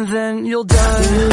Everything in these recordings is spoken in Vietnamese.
and then you'll die.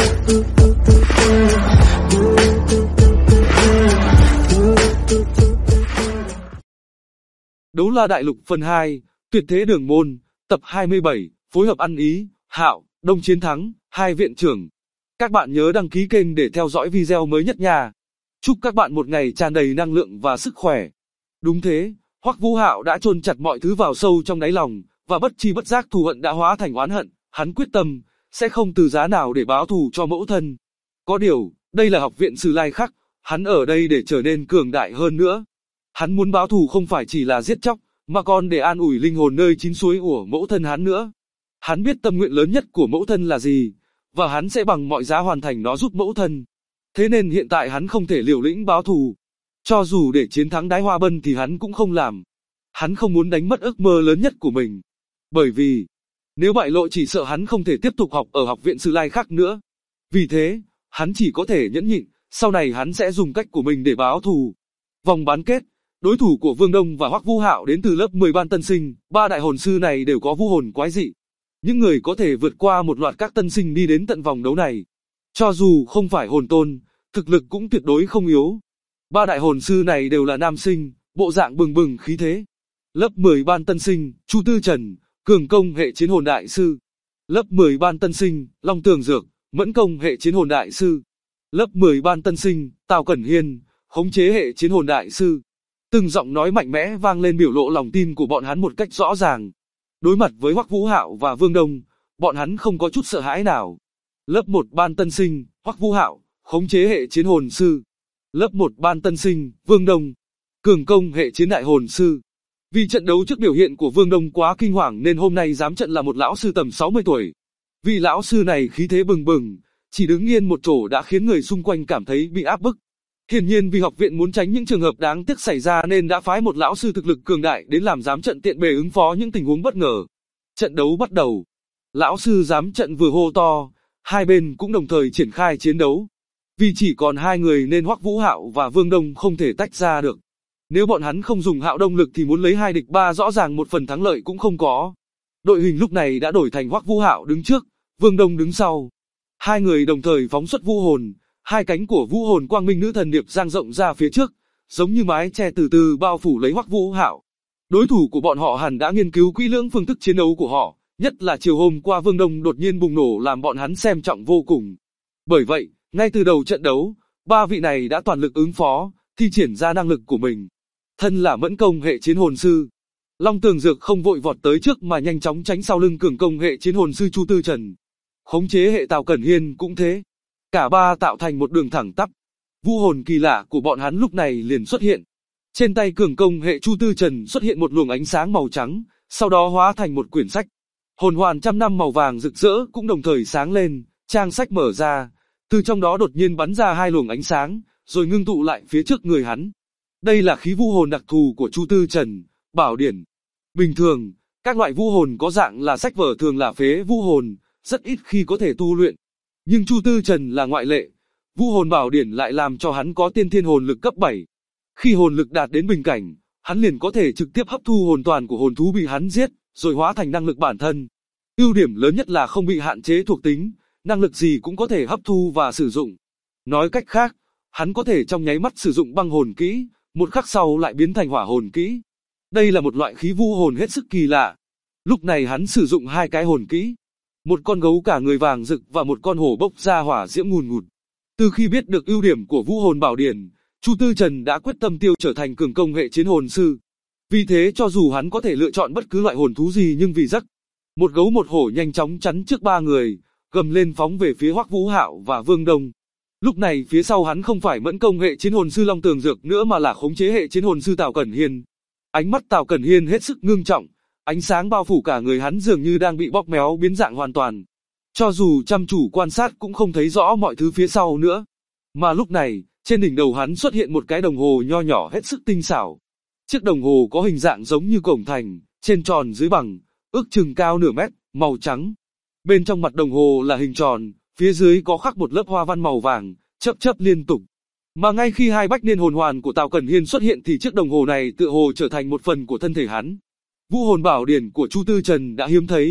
Đấu La Đại Lục phần 2, Tuyệt Thế Đường Môn, tập 27, phối hợp ăn ý, Hạo, Đông Chiến Thắng, hai viện trưởng. Các bạn nhớ đăng ký kênh để theo dõi video mới nhất nha. Chúc các bạn một ngày tràn đầy năng lượng và sức khỏe. Đúng thế, Hoắc Vũ Hạo đã chôn chặt mọi thứ vào sâu trong đáy lòng, và bất chi bất giác thù hận đã hóa thành oán hận, hắn quyết tâm sẽ không từ giá nào để báo thù cho mẫu thân. Có điều, đây là học viện Sử Lai Khắc, hắn ở đây để trở nên cường đại hơn nữa. Hắn muốn báo thù không phải chỉ là giết chóc, mà còn để an ủi linh hồn nơi chín suối của mẫu thân hắn nữa. Hắn biết tâm nguyện lớn nhất của mẫu thân là gì, và hắn sẽ bằng mọi giá hoàn thành nó giúp mẫu thân. Thế nên hiện tại hắn không thể liều lĩnh báo thù. Cho dù để chiến thắng Đái Hoa Bân thì hắn cũng không làm. Hắn không muốn đánh mất ước mơ lớn nhất của mình. Bởi vì, nếu bại lộ chỉ sợ hắn không thể tiếp tục học ở học viện Sử Lai Khắc nữa. Vì thế, hắn chỉ có thể nhẫn nhịn, sau này hắn sẽ dùng cách của mình để báo thù. Vòng bán kết, đối thủ của Vương Đông và Hoắc Vũ Hạo đến từ lớp 10 ban tân sinh, ba đại hồn sư này đều có vũ hồn quái dị. Những người có thể vượt qua một loạt các tân sinh đi đến tận vòng đấu này. Cho dù không phải hồn tôn, thực lực cũng tuyệt đối không yếu. Ba đại hồn sư này đều là nam sinh, bộ dạng bừng bừng khí thế. Lớp 10 ban tân sinh, Chu Tư Trần, cường công hệ chiến hồn đại sư. Lớp 10 ban tân sinh, Long Tường Dược, mẫn công hệ chiến hồn đại sư. Lớp 10 ban tân sinh, Tào Cẩn Hiên, khống chế hệ chiến hồn đại sư. Từng giọng nói mạnh mẽ vang lên biểu lộ lòng tin của bọn hắn một cách rõ ràng. Đối mặt với Hoắc Vũ Hạo và Vương Đông, bọn hắn không có chút sợ hãi nào. Lớp 1 ban tân sinh, Hoắc Vũ Hạo, khống chế hệ chiến hồn sư. Lớp 1 ban tân sinh, Vương Đông, cường công hệ chiến đại hồn sư. Vì trận đấu trước biểu hiện của Vương Đông quá kinh hoàng nên hôm nay dám trận là một lão sư tầm 60 tuổi. Vì lão sư này khí thế bừng bừng, chỉ đứng yên một chỗ đã khiến người xung quanh cảm thấy bị áp bức. Hiển nhiên vì học viện muốn tránh những trường hợp đáng tiếc xảy ra nên đã phái một lão sư thực lực cường đại đến làm giám trận tiện bề ứng phó những tình huống bất ngờ. Trận đấu bắt đầu. Lão sư giám trận vừa hô to, hai bên cũng đồng thời triển khai chiến đấu. Vì chỉ còn hai người nên Hoắc Vũ Hạo và Vương Đông không thể tách ra được. Nếu bọn hắn không dùng hạo động lực thì muốn lấy 2 địch 3 rõ ràng một phần thắng lợi cũng không có. Đội hình lúc này đã đổi thành Hoắc Vũ Hạo đứng trước, Vương Đông đứng sau. Hai người đồng thời phóng xuất vũ hồn, hai cánh của vũ hồn quang minh nữ thần điệp dang rộng ra phía trước, giống như mái che từ từ bao phủ lấy Hoắc Vũ Hạo. Đối thủ của bọn họ hẳn đã nghiên cứu kỹ lưỡng phương thức chiến đấu của họ, nhất là chiều hôm qua Vương Đông đột nhiên bùng nổ làm bọn hắn xem trọng vô cùng. Bởi vậy, ngay từ đầu trận đấu, ba vị này đã toàn lực ứng phó, thi triển ra năng lực của mình. Thân là mẫn công hệ chiến hồn sư, Long Tường Dược không vội vọt tới trước mà nhanh chóng tránh sau lưng cường công hệ chiến hồn sư Chu Tư Trần. Khống chế hệ Tào Cẩn Hiên cũng thế. Cả ba tạo thành một đường thẳng tắp. Vũ hồn kỳ lạ của bọn hắn lúc này liền xuất hiện. Trên tay cường công hệ Chu Tư Trần xuất hiện một luồng ánh sáng màu trắng, sau đó hóa thành một quyển sách. Hồn hoàn trăm năm màu vàng rực rỡ cũng đồng thời sáng lên, trang sách mở ra, từ trong đó đột nhiên bắn ra 2 luồng ánh sáng, rồi ngưng tụ lại phía trước người hắn. Đây là khí vũ hồn đặc thù của Chu Tư Trần, bảo điển. Bình thường, các loại vũ hồn có dạng là sách vở thường là phế vũ hồn, rất ít khi có thể tu luyện. Nhưng Chu Tư Trần là ngoại lệ, vũ hồn bảo điển lại làm cho hắn có tiên thiên hồn lực cấp 7. Khi hồn lực đạt đến bình cảnh, hắn liền có thể trực tiếp hấp thu hồn toàn của hồn thú bị hắn giết, rồi hóa thành năng lực bản thân. Ưu điểm lớn nhất là không bị hạn chế thuộc tính, năng lực gì cũng có thể hấp thu và sử dụng. Nói cách khác, hắn có thể trong nháy mắt sử dụng băng hồn kỹ, một khắc sau lại biến thành hỏa hồn kỹ. Đây là một loại khí vũ hồn hết sức kỳ lạ. Lúc này hắn sử dụng 2 cái hồn kỹ. Một con gấu cả người vàng rực và một con hổ bốc ra hỏa diễm ngùn ngụt. Từ khi biết được ưu điểm của vũ hồn bảo điển, Chu Tư Trần đã quyết tâm trở thành cường công hệ chiến hồn sư. Vì thế cho dù hắn có thể lựa chọn bất cứ loại hồn thú gì nhưng vì rắc, một gấu một hổ nhanh chóng chắn trước 3 người, gầm lên phóng về phía Hoắc Vũ Hạo và Vương Đông. Lúc này phía sau hắn không phải mẫn công hệ chiến hồn sư Long Tường Dược nữa mà là khống chế hệ chiến hồn sư Tào Cẩn Hiên. Ánh mắt Tào Cẩn Hiên hết sức ngưng trọng, ánh sáng bao phủ cả người hắn dường như đang bị bóp méo biến dạng hoàn toàn. Cho dù chăm chú quan sát cũng không thấy rõ mọi thứ phía sau nữa. Mà lúc này, trên đỉnh đầu hắn xuất hiện một cái đồng hồ nho nhỏ hết sức tinh xảo. Chiếc đồng hồ có hình dạng giống như cổng thành, trên tròn dưới bằng, ước chừng cao nửa mét, màu trắng. Bên trong mặt đồng hồ là hình tròn, phía dưới có khắc một lớp hoa văn màu vàng, chớp chớp liên tục. Mà ngay khi 2 bách niên hồn hoàn của Tào Cẩn Hiên xuất hiện thì chiếc đồng hồ này tựa hồ trở thành một phần của thân thể hắn. Vũ hồn bảo điển của Chu Tư Trần đã hiếm thấy,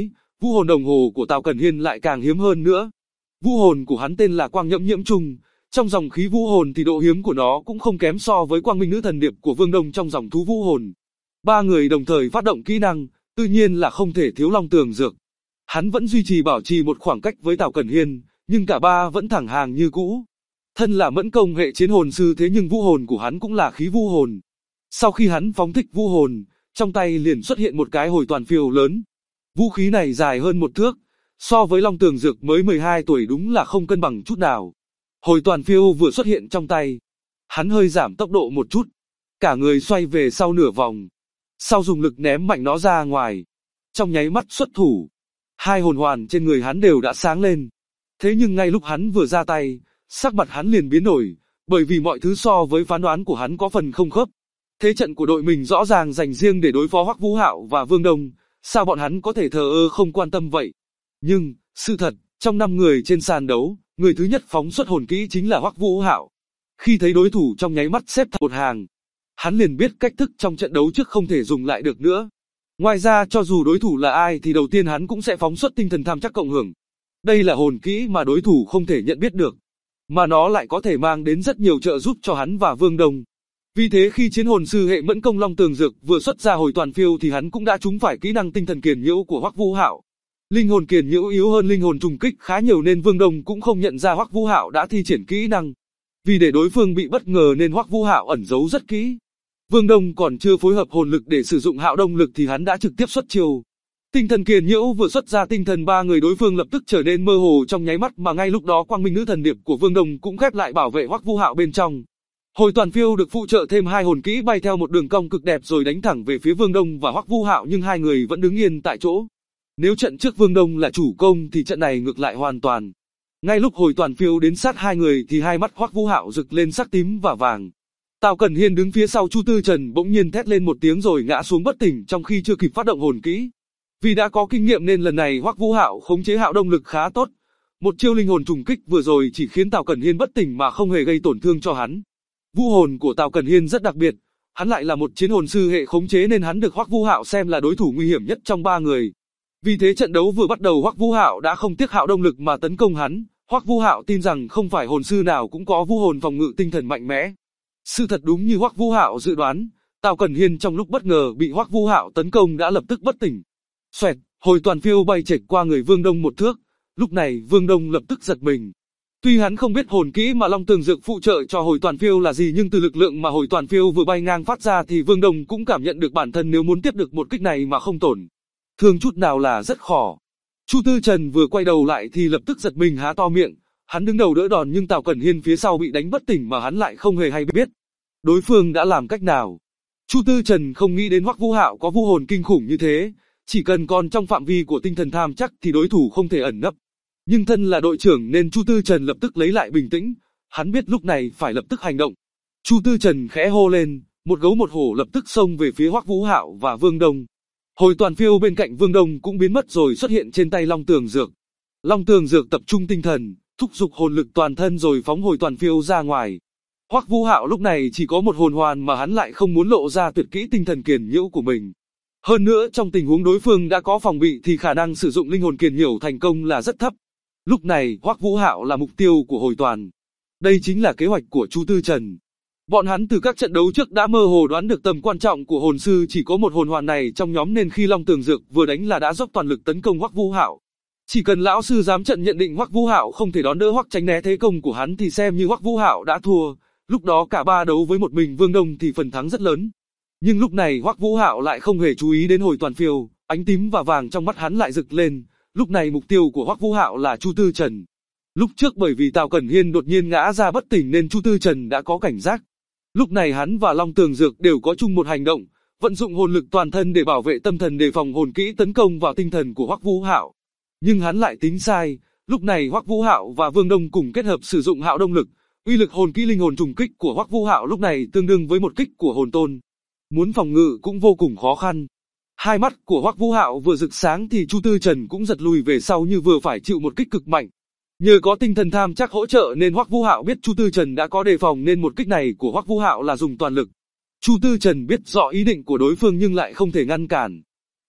Vũ hồn đồng hồ của Tào Cẩn Hiên lại càng hiếm hơn nữa. Vũ hồn của hắn tên là Quang Nhẫm Nhiễm Trung, trong dòng khí vũ hồn thì độ hiếm của nó cũng không kém so với Quang Minh Nữ Thần Điệp của Vương Đông trong dòng thú vũ hồn. Ba người đồng thời phát động kỹ năng, tự nhiên là không thể thiếu Long Tường Dược. Hắn vẫn duy trì bảo trì một khoảng cách với Tào Cẩn Hiên, nhưng cả ba vẫn thẳng hàng như cũ. Thân là mẫn công hệ chiến hồn sư thế nhưng vũ hồn của hắn cũng là khí vũ hồn. Sau khi hắn phóng thích vũ hồn, trong tay liền xuất hiện một cái hồi toàn phiêu lớn. Vũ khí này dài hơn 1 thước, so với Long Tường Dược mới 12 tuổi đúng là không cân bằng chút nào. Hồi toàn phiêu vừa xuất hiện trong tay, hắn hơi giảm tốc độ một chút, cả người xoay về sau nửa vòng, sau dùng lực ném mạnh nó ra ngoài. Trong nháy mắt xuất thủ, 2 hồn hoàn trên người hắn đều đã sáng lên. Thế nhưng ngay lúc hắn vừa ra tay, sắc mặt hắn liền biến đổi, bởi vì mọi thứ so với phán đoán của hắn có phần không khớp. Thế trận của đội mình rõ ràng dành riêng để đối phó Hoắc Vũ Hạo và Vương Đông, sao bọn hắn có thể thờ ơ không quan tâm vậy? Nhưng, sự thật, trong 5 người trên sàn đấu, người thứ nhất phóng xuất hồn kỹ chính là Hoắc Vũ Hạo. Khi thấy đối thủ trong nháy mắt xếp thành một hàng, hắn liền biết cách thức trong trận đấu trước không thể dùng lại được nữa. Ngoài ra cho dù đối thủ là ai thì đầu tiên hắn cũng sẽ phóng xuất tinh thần tham chắc cộng hưởng. Đây là hồn kỹ mà đối thủ không thể nhận biết được, mà nó lại có thể mang đến rất nhiều trợ giúp cho hắn và Vương Đông. Vì thế khi chiến hồn sư hệ mẫn công Long Tường Dược vừa xuất ra hồi toàn phiêu thì hắn cũng đã trúng phải kỹ năng tinh thần kiền nhiễu của Hoắc Vũ Hạo. Linh hồn kiền nhiễu yếu hơn linh hồn trùng kích khá nhiều nên Vương Đông cũng không nhận ra Hoắc Vũ Hạo đã thi triển kỹ năng. Vì để đối phương bị bất ngờ nên Hoắc Vũ Hạo ẩn giấu rất kỹ. Vương Đông còn chưa phối hợp hồn lực để sử dụng Hạo Đông lực thì hắn đã trực tiếp xuất chiêu. Tinh thần kiền nhiễu vừa xuất ra, tinh thần ba người đối phương lập tức trở nên mơ hồ trong nháy mắt, mà ngay lúc đó Quang Minh Nữ Thần Điệp của Vương Đông cũng khép lại bảo vệ Hoắc Vũ Hạo bên trong. Hồi toàn phiêu được phụ trợ thêm 2 hồn kỹ bay theo một đường cong cực đẹp rồi đánh thẳng về phía Vương Đông và Hoắc Vũ Hạo, nhưng hai người vẫn đứng yên tại chỗ. Nếu trận trước Vương Đông là chủ công thì trận này ngược lại hoàn toàn. Ngay lúc hồi toàn phiêu đến sát hai người thì hai mắt Hoắc Vũ Hạo rực lên sắc tím và vàng. Tào Cẩn Hiên đứng phía sau Chu Tư Trần bỗng nhiên thét lên một tiếng rồi ngã xuống bất tỉnh trong khi chưa kịp phát động hồn kỹ. Vì đã có kinh nghiệm nên lần này Hoắc Vũ Hạo khống chế Hạo Đông lực khá tốt. Một chiêu linh hồn trùng kích vừa rồi chỉ khiến Tào Cẩn Hiên bất tỉnh mà không hề gây tổn thương cho hắn. Vũ hồn của Tào Cẩn Hiên rất đặc biệt, hắn lại là một chiến hồn sư hệ khống chế nên hắn được Hoắc Vũ Hạo xem là đối thủ nguy hiểm nhất trong ba người. Vì thế trận đấu vừa bắt đầu Hoắc Vũ Hạo đã không tiếc Hạo Đông lực mà tấn công hắn. Hoắc Vũ Hạo tin rằng không phải hồn sư nào cũng có vũ hồn phòng ngự tinh thần mạnh mẽ. Sự thật đúng như Hoắc Vũ Hạo dự đoán, Tào Cẩn Hiên trong lúc bất ngờ bị Hoắc Vũ Hạo tấn công đã lập tức bất tỉnh. Xoẹt, hồi toàn phiêu bay chệch qua người Vương Đông 1 thước. Lúc này Vương Đông lập tức giật mình. Tuy hắn không biết hồn kỹ mà Long Tường Dược phụ trợ cho hồi toàn phiêu là gì, nhưng từ lực lượng mà hồi toàn phiêu vừa bay ngang phát ra thì Vương Đông cũng cảm nhận được bản thân nếu muốn tiếp được một kích này mà không tổn thương chút nào là rất khó. Chu Tư Trần vừa quay đầu lại thì lập tức giật mình há to miệng. Hắn đứng đầu đỡ đòn nhưng Tào Cẩn Hiên phía sau bị đánh bất tỉnh mà hắn lại không hề hay biết đối phương đã làm cách nào. Chu Tư Trần không nghĩ đến Hoắc Vũ Hạo có vũ hồn kinh khủng như thế, chỉ cần còn trong phạm vi của tinh thần tham chắc thì đối thủ không thể ẩn nấp. Nhưng thân là đội trưởng nên Chu Tư Trần lập tức lấy lại bình tĩnh, hắn biết lúc này phải lập tức hành động. Chu Tư Trần khẽ hô lên, một gấu một hổ lập tức xông về phía Hoắc Vũ Hạo và Vương Đông. Hồi toàn phiêu bên cạnh Vương Đông cũng biến mất rồi xuất hiện trên tay Long Tường Dược. Long Tường Dược tập trung tinh thần, thúc giục hồn lực toàn thân rồi phóng hồi toàn phiêu ra ngoài. Hoắc Vũ Hạo lúc này chỉ có một hồn hoàn mà hắn lại không muốn lộ ra tuyệt kỹ tinh thần kiền nhiễu của mình. Hơn nữa trong tình huống đối phương đã có phòng bị thì khả năng sử dụng linh hồn kiền nhiễu thành công là rất thấp. Lúc này Hoắc Vũ Hạo là mục tiêu của hồi toàn. Đây chính là kế hoạch của Chu Tư Trần. Bọn hắn từ các trận đấu trước đã mơ hồ đoán được tầm quan trọng của hồn sư chỉ có một hồn hoàn này trong nhóm nên khi Long Tường Dược vừa đánh là đã dốc toàn lực tấn công Hoắc Vũ Hạo. Chỉ cần lão sư dám trận nhận định Hoắc Vũ Hạo không thể đón đỡ hoặc tránh né thế công của hắn thì xem như Hoắc Vũ Hạo đã thua. Lúc đó cả ba đấu với một mình Vương Đông thì phần thắng rất lớn. Nhưng lúc này Hoắc Vũ Hạo lại không hề chú ý đến hồi toàn phiêu, ánh tím và vàng trong mắt hắn lại rực lên. Lúc này mục tiêu của Hoắc Vũ Hạo là Chu Tư Trần. Lúc trước bởi vì Tào Cẩn Hiên đột nhiên ngã ra bất tỉnh nên Chu Tư Trần đã có cảnh giác. Lúc này hắn và Long Tường Dược đều có chung một hành động, vận dụng hồn lực toàn thân để bảo vệ tâm thần đề phòng hồn kỹ tấn công vào tinh thần của Hoắc Vũ Hạo. Nhưng hắn lại tính sai, lúc này Hoắc Vũ Hạo và Vương Đông cùng kết hợp sử dụng Hạo Đông lực, uy lực hồn kỹ linh hồn trùng kích của Hoắc Vũ Hạo lúc này tương đương với một kích của hồn tôn. Muốn phòng ngự cũng vô cùng khó khăn. Hai mắt của Hoắc Vũ Hạo vừa rực sáng thì Chu Tư Trần cũng giật lùi về sau như vừa phải chịu một kích cực mạnh. Nhờ có tinh thần tham chắc hỗ trợ nên Hoắc Vũ Hạo biết Chu Tư Trần đã có đề phòng nên một kích này của Hoắc Vũ Hạo là dùng toàn lực. Chu Tư Trần biết rõ ý định của đối phương nhưng lại không thể ngăn cản.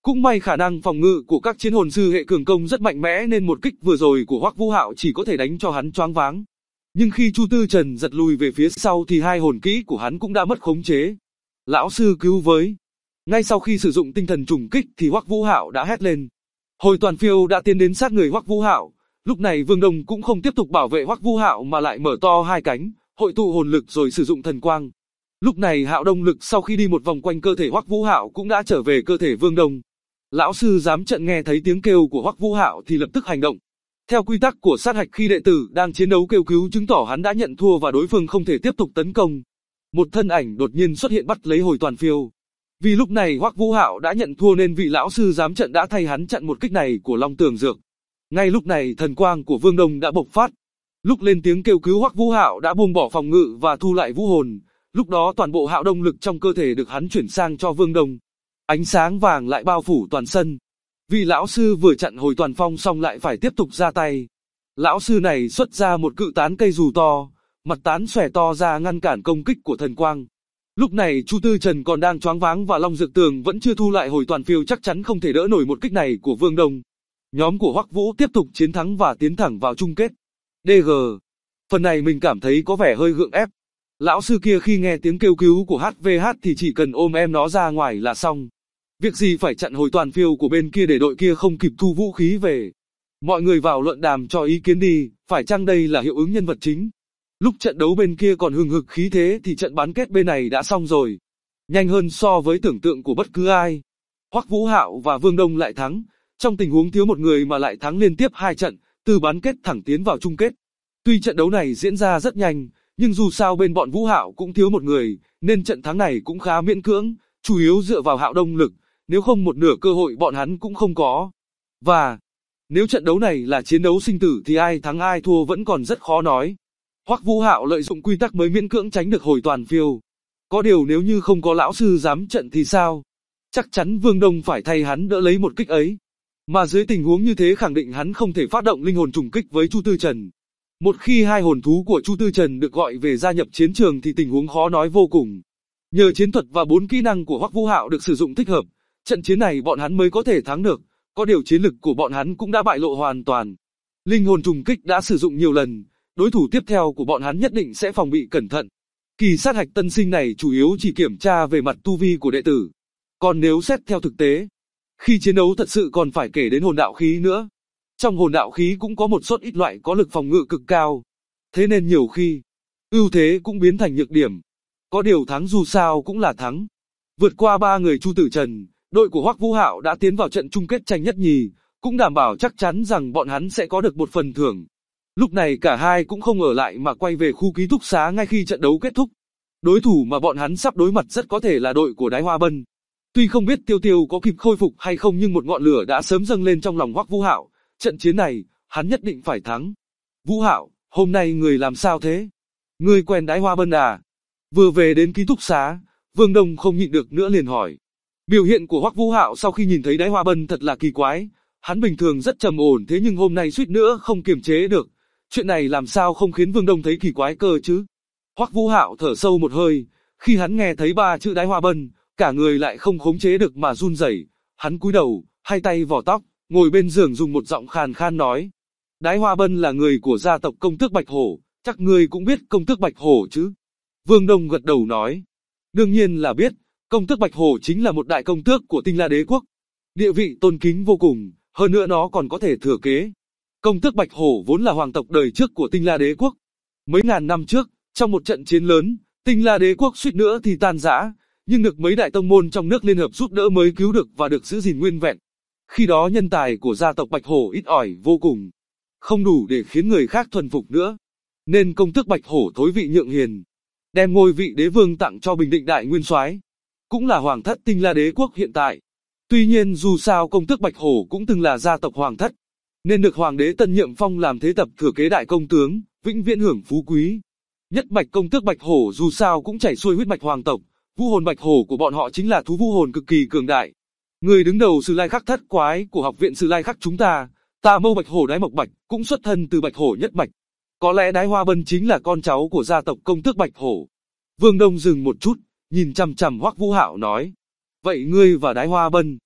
Cũng may khả năng phòng ngự của các chiến hồn sư hệ cường công rất mạnh mẽ nên một kích vừa rồi của Hoắc Vũ Hạo chỉ có thể đánh cho hắn choáng váng. Nhưng khi Chu Tư Trần giật lùi về phía sau thì hai hồn kỹ của hắn cũng đã mất khống chế. Lão sư cứu với. Ngay sau khi sử dụng tinh thần trùng kích thì Hoắc Vũ Hạo đã hét lên. Hồi toàn phiêu đã tiến đến sát người Hoắc Vũ Hạo. Lúc này Vương Đông cũng không tiếp tục bảo vệ Hoắc Vũ Hạo mà lại mở to hai cánh, hội tụ hồn lực rồi sử dụng thần quang. Lúc này Hạo Đông lực sau khi đi một vòng quanh cơ thể Hoắc Vũ Hạo cũng đã trở về cơ thể Vương Đông. Lão sư giám trận nghe thấy tiếng kêu của Hoắc Vũ Hạo thì lập tức hành động. Theo quy tắc của sát hạch khi đệ tử đang chiến đấu kêu cứu chứng tỏ hắn đã nhận thua và đối phương không thể tiếp tục tấn công. Một thân ảnh đột nhiên xuất hiện bắt lấy hồi toàn phiêu. Vì lúc này Hoắc Vũ Hạo đã nhận thua nên vị lão sư giám trận đã thay hắn chặn một kích này của Long Tường Dược. Ngay lúc này thần quang của Vương Đông đã bộc phát. Lúc lên tiếng kêu cứu Hoắc Vũ Hạo đã buông bỏ phòng ngự và thu lại vũ hồn. Lúc đó toàn bộ Hạo Đông lực trong cơ thể được hắn chuyển sang cho Vương Đông. Ánh sáng vàng lại bao phủ toàn sân. Vị lão sư vừa chặn hồi toàn phong xong lại phải tiếp tục ra tay. Lão sư này xuất ra một cự tán cây dù to, mặt tán xòe to ra ngăn cản công kích của thần quang. Lúc này Chu Tư Trần còn đang choáng váng và Long Dược Tường vẫn chưa thu lại hồi toàn phiêu chắc chắn không thể đỡ nổi một kích này của Vương Đông. Nhóm của Hoắc Vũ tiếp tục chiến thắng và tiến thẳng vào chung kết. DG. Phần này mình cảm thấy có vẻ hơi gượng ép. Lão sư kia khi nghe tiếng kêu cứu của HVH thì chỉ cần ôm em nó ra ngoài là xong. Việc gì phải chặn hồi toàn phiêu của bên kia để đội kia không kịp thu vũ khí về. Mọi người vào luận đàm cho ý kiến đi, phải chăng đây là hiệu ứng nhân vật chính? Lúc trận đấu bên kia còn hừng hực khí thế thì trận bán kết bên này đã xong rồi. Nhanh hơn so với tưởng tượng của bất cứ ai. Hoắc Vũ Hạo và Vương Đông lại thắng, trong tình huống thiếu một người mà lại thắng liên tiếp hai trận, từ bán kết thẳng tiến vào chung kết. Tuy trận đấu này diễn ra rất nhanh, nhưng dù sao bên bọn Vũ Hạo cũng thiếu một người, nên trận thắng này cũng khá miễn cưỡng, chủ yếu dựa vào Hạo Đông lực, nếu không một nửa cơ hội bọn hắn cũng không có. Và nếu trận đấu này là chiến đấu sinh tử thì ai thắng ai thua vẫn còn rất khó nói. Hoắc Vũ Hạo lợi dụng quy tắc mới miễn cưỡng tránh được hồi toàn phiêu. Có điều nếu như không có lão sư giám trận thì sao? Chắc chắn Vương Đông phải thay hắn đỡ lấy một kích ấy. Mà dưới tình huống như thế khẳng định hắn không thể phát động linh hồn trùng kích với Chu Tư Trần. Một khi hai hồn thú của Chu Tư Trần được gọi về gia nhập chiến trường thì tình huống khó nói vô cùng. Nhờ chiến thuật và 4 kỹ năng của Hoắc Vũ Hạo được sử dụng thích hợp, trận chiến này bọn hắn mới có thể thắng được. Có điều chiến lực của bọn hắn cũng đã bại lộ hoàn toàn. Linh hồn trùng kích đã sử dụng nhiều lần, đối thủ tiếp theo của bọn hắn nhất định sẽ phòng bị cẩn thận. Kỳ sát hạch tân sinh này chủ yếu chỉ kiểm tra về mặt tu vi của đệ tử. Còn nếu xét theo thực tế, khi chiến đấu thật sự còn phải kể đến hồn đạo khí nữa. Trong hồn đạo khí cũng có một số ít loại có lực phòng ngự cực cao. Thế nên nhiều khi, ưu thế cũng biến thành nhược điểm. Có điều thắng dù sao cũng là thắng. Vượt qua 3 người Chu Tử Trần, đội của Hoắc Vũ Hạo đã tiến vào trận chung kết tranh nhất nhì, cũng đảm bảo chắc chắn rằng bọn hắn sẽ có được một phần thưởng. Lúc này cả hai cũng không ở lại mà quay về khu ký túc xá ngay khi trận đấu kết thúc. Đối thủ mà bọn hắn sắp đối mặt rất có thể là đội của Đái Hoa Bân. Tuy không biết Tiêu Tiêu có kịp khôi phục hay không nhưng một ngọn lửa đã sớm dâng lên trong lòng Hoắc Vũ Hạo, trận chiến này, hắn nhất định phải thắng. Vũ Hạo, hôm nay người làm sao thế? Người quen Đái Hoa Bân à? Vừa về đến ký túc xá, Vương Đông không nhịn được nữa liền hỏi. Biểu hiện của Hoắc Vũ Hạo sau khi nhìn thấy Đái Hoa Bân thật là kỳ quái, hắn bình thường rất trầm ổn thế nhưng hôm nay suýt nữa không kiềm chế được. Chuyện này làm sao không khiến Vương Đông thấy kỳ quái cơ chứ? Hoắc Vũ Hạo thở sâu một hơi, khi hắn nghe thấy 3 chữ Đái Hoa Bân, cả người lại không khống chế được mà run rẩy. Hắn cúi đầu, hai tay vò tóc, ngồi bên giường dùng một giọng khàn khan nói. Đái Hoa Bân là người của gia tộc Công Tước Bạch Hổ, chắc ngươi cũng biết Công Tước Bạch Hổ chứ? Vương Đông gật đầu nói. Đương nhiên là biết, Công Tước Bạch Hổ chính là một đại công tước của Tinh La Đế Quốc. Địa vị tôn kính vô cùng, hơn nữa nó còn có thể thừa kế. Công Tước Bạch Hổ vốn là hoàng tộc đời trước của Tinh La Đế Quốc. Mấy ngàn năm trước, trong một trận chiến lớn, Tinh La Đế Quốc suýt nữa thì tan rã, nhưng được mấy đại tông môn trong nước liên hợp giúp đỡ mới cứu được và được giữ gìn nguyên vẹn. Khi đó nhân tài của gia tộc Bạch Hổ ít ỏi vô cùng, không đủ để khiến người khác thuần phục nữa. Nên Công Tước Bạch Hổ thối vị nhượng hiền, đem ngôi vị đế vương tặng cho Bình Định Đại Nguyên Soái, cũng là hoàng thất Tinh La Đế Quốc hiện tại. Tuy nhiên dù sao Công Tước Bạch Hổ cũng từng là gia tộc hoàng thất, nên được hoàng đế Tân Nhiệm phong làm thế tập thừa kế đại công tướng, vĩnh viễn hưởng phú quý. Nhất mạch Công Tước Bạch Hổ dù sao cũng chảy xuôi huyết mạch hoàng tộc, vũ hồn Bạch Hổ của bọn họ chính là thú vũ hồn cực kỳ cường đại. Người đứng đầu Sử Lai Khắc thất quái của học viện Sử Lai Khắc chúng ta, Tà Mâu Bạch Hổ Đái Mộc Bạch, cũng xuất thân từ Bạch Hổ nhất mạch. Có lẽ Đái Hoa Bân chính là con cháu của gia tộc Công Tước Bạch Hổ. Vương Đông dừng một chút, nhìn chằm chằm Hoắc Vũ Hạo nói. Vậy ngươi và Đái Hoa Bân?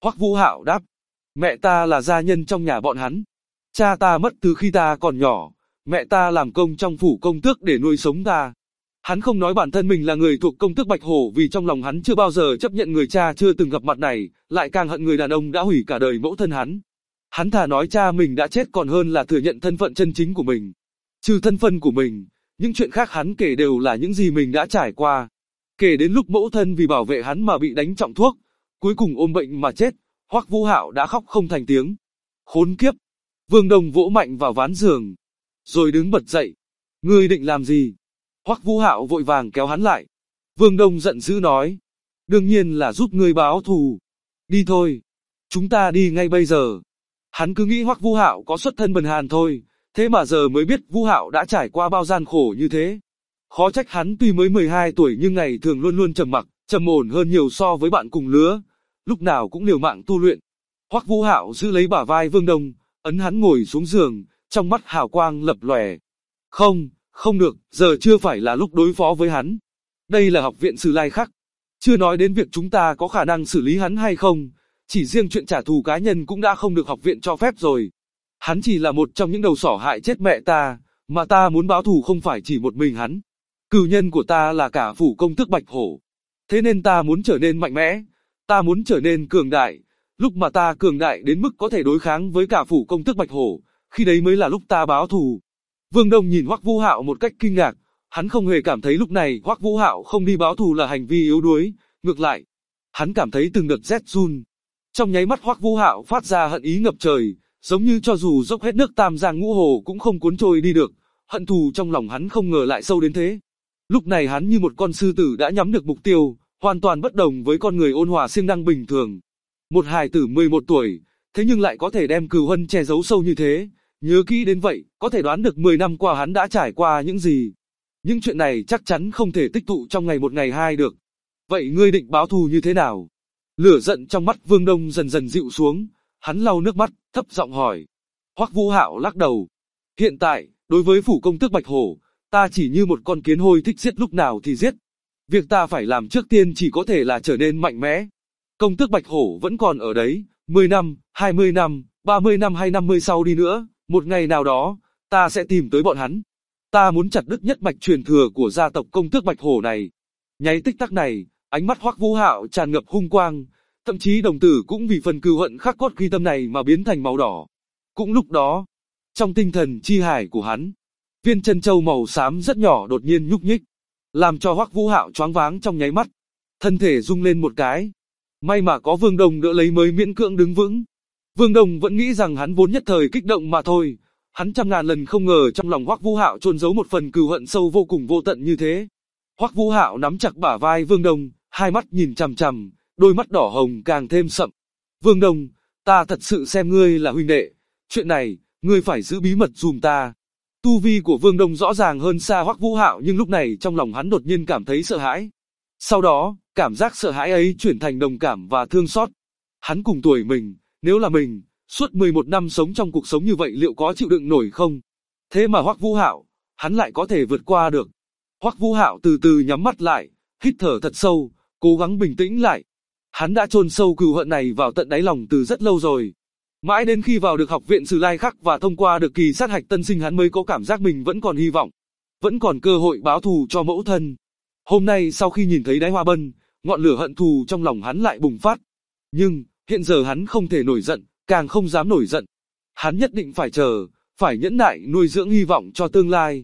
Hoắc Vũ Hạo đáp. Mẹ ta là gia nhân trong nhà bọn hắn. Cha ta mất từ khi ta còn nhỏ, mẹ ta làm công trong phủ công tước để nuôi sống ta. Hắn không nói bản thân mình là người thuộc công tước Bạch Hổ vì trong lòng hắn chưa bao giờ chấp nhận người cha chưa từng gặp mặt này, lại càng hận người đàn ông đã hủy cả đời mẫu thân hắn. Hắn thà nói cha mình đã chết còn hơn là thừa nhận thân phận chân chính của mình. Trừ thân phận của mình, những chuyện khác hắn kể đều là những gì mình đã trải qua. Kể đến lúc mẫu thân vì bảo vệ hắn mà bị đánh trọng thuốc, cuối cùng ôm bệnh mà chết, Hoắc Vũ Hạo đã khóc không thành tiếng. Khốn kiếp! Vương Đông vỗ mạnh vào ván giường, rồi đứng bật dậy. Ngươi định làm gì? Hoắc Vũ Hạo vội vàng kéo hắn lại. Vương Đông giận dữ nói. Đương nhiên là giúp ngươi báo thù. Đi thôi. Chúng ta đi ngay bây giờ. Hắn cứ nghĩ Hoắc Vũ Hạo có xuất thân bần hàn thôi, thế mà giờ mới biết Vũ Hạo đã trải qua bao gian khổ như thế. Khó trách hắn tuy mới 12 tuổi nhưng ngày thường luôn luôn trầm mặc, trầm ổn hơn nhiều so với bạn cùng lứa, lúc nào cũng liều mạng tu luyện. Hoắc Vũ Hạo giữ lấy bả vai Vương Đông, ấn hắn ngồi xuống giường, trong mắt hào quang lập lòe. Không, không được, giờ chưa phải là lúc đối phó với hắn. Đây là học viện Sử Lai Khắc. Chưa nói đến việc chúng ta có khả năng xử lý hắn hay không, chỉ riêng chuyện trả thù cá nhân cũng đã không được học viện cho phép rồi. Hắn chỉ là một trong những đầu sỏ hại chết mẹ ta, mà ta muốn báo thù không phải chỉ một mình hắn. Cừu nhân của ta là cả phủ công tước Bạch Hổ. Thế nên ta muốn trở nên mạnh mẽ, ta muốn trở nên cường đại. Lúc mà ta cường đại đến mức có thể đối kháng với cả phủ công tước Bạch Hổ, khi đấy mới là lúc ta báo thù. Vương Đông nhìn Hoắc Vũ Hạo một cách kinh ngạc, hắn không hề cảm thấy lúc này Hoắc Vũ Hạo không đi báo thù là hành vi yếu đuối, ngược lại, hắn cảm thấy từng đợt rét run. Trong nháy mắt Hoắc Vũ Hạo phát ra hận ý ngập trời, giống như cho dù dốc hết nước Tam Giang Ngũ Hồ cũng không cuốn trôi đi được, hận thù trong lòng hắn không ngờ lại sâu đến thế. Lúc này hắn như một con sư tử đã nhắm được mục tiêu, hoàn toàn bất đồng với con người ôn hòa siêng năng bình thường. Một hài tử 11 tuổi, thế nhưng lại có thể đem cừu hận che giấu sâu như thế. Nhớ kỹ đến vậy, có thể đoán được 10 năm qua hắn đã trải qua những gì. Những chuyện này chắc chắn không thể tích tụ trong ngày một ngày hai được. Vậy ngươi định báo thù như thế nào? Lửa giận trong mắt Vương Đông dần dần dịu xuống, hắn lau nước mắt, thấp giọng hỏi. Hoắc Vũ Hạo lắc đầu. Hiện tại, đối với phủ công tước Bạch Hổ, ta chỉ như một con kiến hôi thích giết lúc nào thì giết. Việc ta phải làm trước tiên chỉ có thể là trở nên mạnh mẽ. Công tước Bạch Hổ vẫn còn ở đấy, 10 năm, 20 năm, 30 năm hay 50 sau đi nữa, một ngày nào đó, ta sẽ tìm tới bọn hắn. Ta muốn chặt đứt nhất mạch truyền thừa của gia tộc công tước Bạch Hổ này. Nháy tích tắc này, ánh mắt Hoắc Vũ Hạo tràn ngập hung quang, thậm chí đồng tử cũng vì phần cừu hận khắc cốt ghi tâm này mà biến thành màu đỏ. Cũng lúc đó, trong tinh thần chi hải của hắn, viên chân châu màu xám rất nhỏ đột nhiên nhúc nhích, làm cho Hoắc Vũ Hạo choáng váng trong nháy mắt, thân thể rung lên một cái. May mà có Vương Đông đỡ lấy mới miễn cưỡng đứng vững. Vương Đông vẫn nghĩ rằng hắn vốn nhất thời kích động mà thôi, hắn trăm ngàn lần không ngờ trong lòng Hoắc Vũ Hạo chôn giấu một phần cừu hận sâu vô cùng vô tận như thế. Hoắc Vũ Hạo nắm chặt bả vai Vương Đông, hai mắt nhìn chằm chằm, đôi mắt đỏ hồng càng thêm sậm. Vương Đông, ta thật sự xem ngươi là huynh đệ, chuyện này, ngươi phải giữ bí mật dùm ta. Tu vi của Vương Đông rõ ràng hơn xa Hoắc Vũ Hạo nhưng lúc này trong lòng hắn đột nhiên cảm thấy sợ hãi. Sau đó, cảm giác sợ hãi ấy chuyển thành đồng cảm và thương xót. Hắn cùng tuổi mình, nếu là mình, suốt 11 năm sống trong cuộc sống như vậy liệu có chịu đựng nổi không? Thế mà Hoắc Vũ Hạo, hắn lại có thể vượt qua được. Hoắc Vũ Hạo từ từ nhắm mắt lại, hít thở thật sâu, cố gắng bình tĩnh lại. Hắn đã chôn sâu cừu hận này vào tận đáy lòng từ rất lâu rồi. Mãi đến khi vào được học viện Sử Lai Khắc và thông qua được kỳ sát hạch tân sinh hắn mới có cảm giác mình vẫn còn hy vọng, vẫn còn cơ hội báo thù cho mẫu thân. Hôm nay sau khi nhìn thấy Đái Hoa Bân, ngọn lửa hận thù trong lòng hắn lại bùng phát. Nhưng, hiện giờ hắn không thể nổi giận, càng không dám nổi giận. Hắn nhất định phải chờ, phải nhẫn nại nuôi dưỡng hy vọng cho tương lai.